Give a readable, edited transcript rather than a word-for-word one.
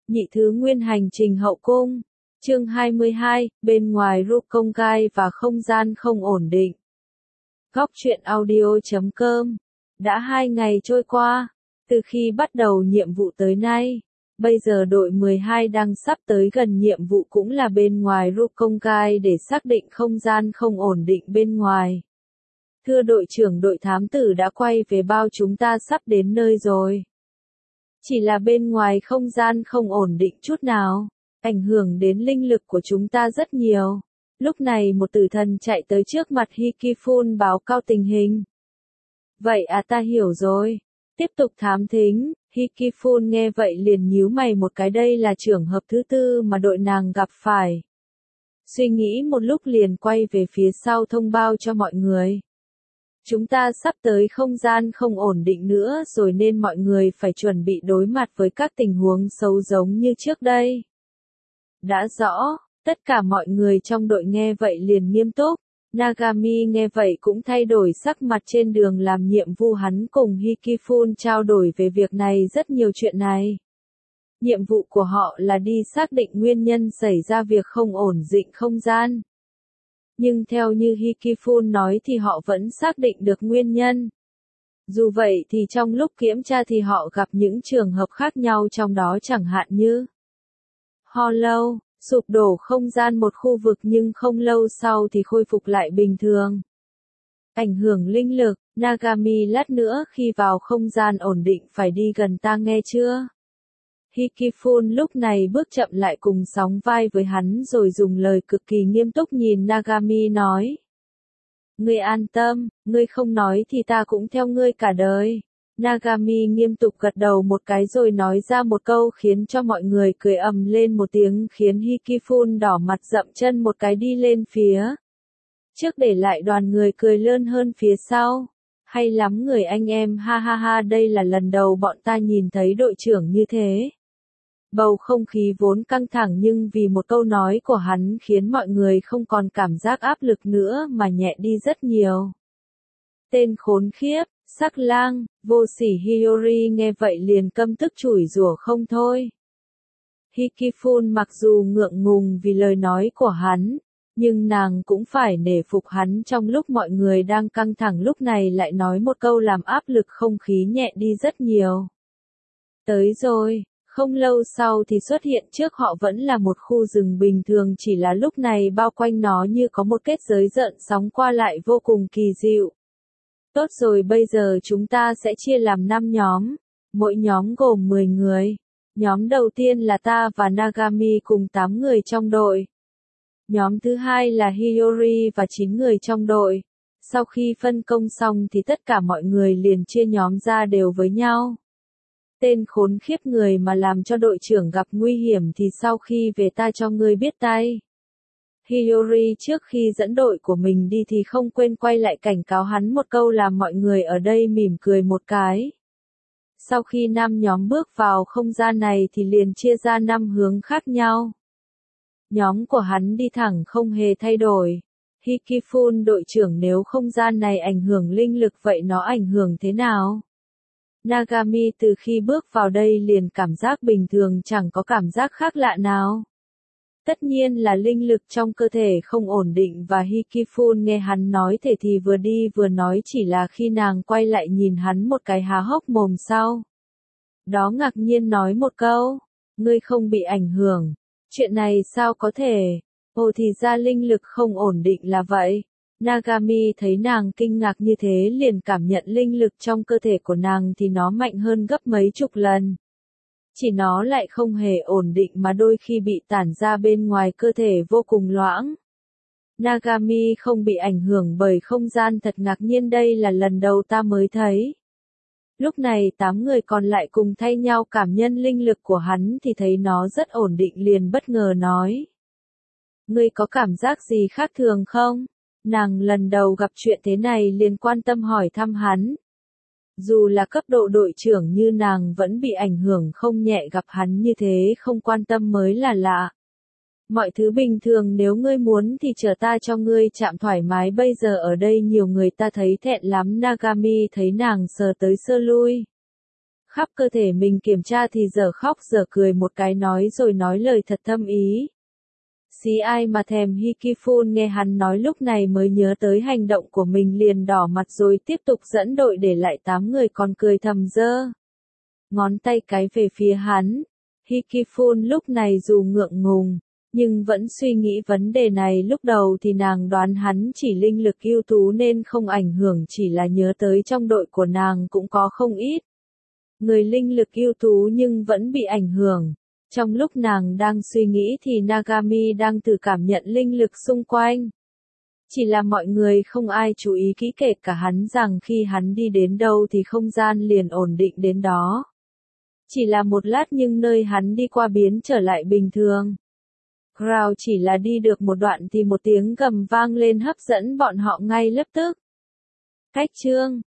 Nhị thứ nguyên hành trình hậu cung. Chương 22, bên ngoài Rukongai và không gian không ổn định. Góc truyện audio.com. Đã 2 ngày trôi qua, từ khi bắt đầu nhiệm vụ tới nay. Bây giờ đội 12 đang sắp tới gần nhiệm vụ cũng là bên ngoài Rukongai để xác định không gian không ổn định bên ngoài. Thưa đội trưởng, đội thám tử đã quay về bao chúng ta sắp đến nơi rồi. Chỉ là bên ngoài không gian không ổn định chút nào, ảnh hưởng đến linh lực của chúng ta rất nhiều. Lúc này một tử thần chạy tới trước mặt Hikifun báo cáo tình hình. Vậy à, ta hiểu rồi. Tiếp tục thám thính, Hikifun nghe vậy liền nhíu mày một cái, đây là trường hợp thứ tư mà đội nàng gặp phải. Suy nghĩ một lúc liền quay về phía sau thông báo cho mọi người. Chúng ta sắp tới không gian không ổn định nữa rồi nên mọi người phải chuẩn bị đối mặt với các tình huống xấu giống như trước đây. Đã rõ, tất cả mọi người trong đội nghe vậy liền nghiêm túc. Nagami nghe vậy cũng thay đổi sắc mặt. Trên đường làm nhiệm vụ hắn cùng Hikifun trao đổi về việc này rất nhiều chuyện này. Nhiệm vụ của họ là đi xác định nguyên nhân xảy ra việc không ổn định không gian. Nhưng theo như Hikifun nói thì họ vẫn xác định được nguyên nhân. Dù vậy thì trong lúc kiểm tra thì họ gặp những trường hợp khác nhau, trong đó chẳng hạn như Hollow, sụp đổ không gian một khu vực nhưng không lâu sau thì khôi phục lại bình thường. Ảnh hưởng linh lực, Nagami lát nữa khi vào không gian ổn định phải đi gần ta nghe chưa? Hikifun lúc này bước chậm lại cùng sóng vai với hắn rồi dùng lời cực kỳ nghiêm túc nhìn Nagami nói. Ngươi an tâm, ngươi không nói thì ta cũng theo ngươi cả đời. Nagami nghiêm túc gật đầu một cái rồi nói ra một câu khiến cho mọi người cười ầm lên một tiếng, khiến Hikifun đỏ mặt dậm chân một cái đi lên phía trước để lại đoàn người cười lớn hơn phía sau. Hay lắm người anh em, ha ha ha, đây là lần đầu bọn ta nhìn thấy đội trưởng như thế. Bầu không khí vốn căng thẳng nhưng vì một câu nói của hắn khiến mọi người không còn cảm giác áp lực nữa mà nhẹ đi rất nhiều. Tên khốn khiếp, sắc lang, vô sỉ Hiyori nghe vậy liền căm tức chửi rủa không thôi. Hikifun mặc dù ngượng ngùng vì lời nói của hắn, nhưng nàng cũng phải nể phục hắn, trong lúc mọi người đang căng thẳng lúc này lại nói một câu làm áp lực không khí nhẹ đi rất nhiều. Tới rồi. Không lâu sau thì xuất hiện trước họ vẫn là một khu rừng bình thường, chỉ là lúc này bao quanh nó như có một kết giới gợn sóng qua lại vô cùng kỳ diệu. Tốt rồi, bây giờ chúng ta sẽ chia làm 5 nhóm, mỗi nhóm gồm 10 người. Nhóm đầu tiên là ta và Nagami cùng 8 người trong đội. Nhóm thứ hai là Hiyori và 9 người trong đội. Sau khi phân công xong thì tất cả mọi người liền chia nhóm ra đều với nhau. Tên khốn khiếp, người mà làm cho đội trưởng gặp nguy hiểm thì sau khi về ta cho ngươi biết tay. Hiyori trước khi dẫn đội của mình đi thì không quên quay lại cảnh cáo hắn một câu làm mọi người ở đây mỉm cười một cái. Sau khi 5 nhóm bước vào không gian này thì liền chia ra 5 hướng khác nhau. Nhóm của hắn đi thẳng không hề thay đổi. Hikifun đội trưởng, nếu không gian này ảnh hưởng linh lực vậy nó ảnh hưởng thế nào? Nagami từ khi bước vào đây liền cảm giác bình thường, chẳng có cảm giác khác lạ nào. Tất nhiên là linh lực trong cơ thể không ổn định và Hikifun nghe hắn nói thế thì vừa đi vừa nói, chỉ là khi nàng quay lại nhìn hắn một cái há hốc mồm sau. Đó ngạc nhiên nói một câu, ngươi không bị ảnh hưởng, chuyện này sao có thể, ồ thì ra linh lực không ổn định là vậy. Nagami thấy nàng kinh ngạc như thế liền cảm nhận linh lực trong cơ thể của nàng thì nó mạnh hơn gấp mấy chục lần. Chỉ nó lại không hề ổn định mà đôi khi bị tản ra bên ngoài cơ thể vô cùng loãng. Nagami không bị ảnh hưởng bởi không gian, thật ngạc nhiên, đây là lần đầu ta mới thấy. Lúc này 8 người còn lại cùng thay nhau cảm nhận linh lực của hắn thì thấy nó rất ổn định, liền bất ngờ nói. Ngươi có cảm giác gì khác thường không? Nàng lần đầu gặp chuyện thế này liền quan tâm hỏi thăm hắn. Dù là cấp độ đội trưởng như nàng vẫn bị ảnh hưởng không nhẹ, gặp hắn như thế không quan tâm mới là lạ. Mọi thứ bình thường, nếu ngươi muốn thì chờ ta cho ngươi chạm thoải mái, bây giờ ở đây nhiều người ta thấy thẹn lắm. Nagami thấy nàng sờ tới sơ lui. khắp cơ thể mình kiểm tra thì dở khóc dở cười một cái nói rồi nói lời thật thâm ý. Xí ai mà thèm Hikifun nghe hắn nói lúc này mới nhớ tới hành động của mình liền đỏ mặt rồi tiếp tục dẫn đội để lại 8 người còn cười thầm giơ ngón tay cái về phía hắn. Hikifun lúc này dù ngượng ngùng, nhưng vẫn suy nghĩ vấn đề này lúc đầu thì nàng đoán hắn chỉ linh lực ưu tú nên không ảnh hưởng chỉ là nhớ tới trong đội của nàng cũng có không ít người linh lực ưu tú nhưng vẫn bị ảnh hưởng. Trong lúc nàng đang suy nghĩ thì Nagami đang tự cảm nhận linh lực xung quanh. Chỉ là mọi người không ai chú ý kỹ kể cả hắn rằng khi hắn đi đến đâu thì không gian liền ổn định đến đó. Chỉ là một lát nhưng nơi hắn đi qua biến trở lại bình thường. Crow chỉ là đi được một đoạn thì một tiếng gầm vang lên hấp dẫn bọn họ ngay lập tức. Cách chương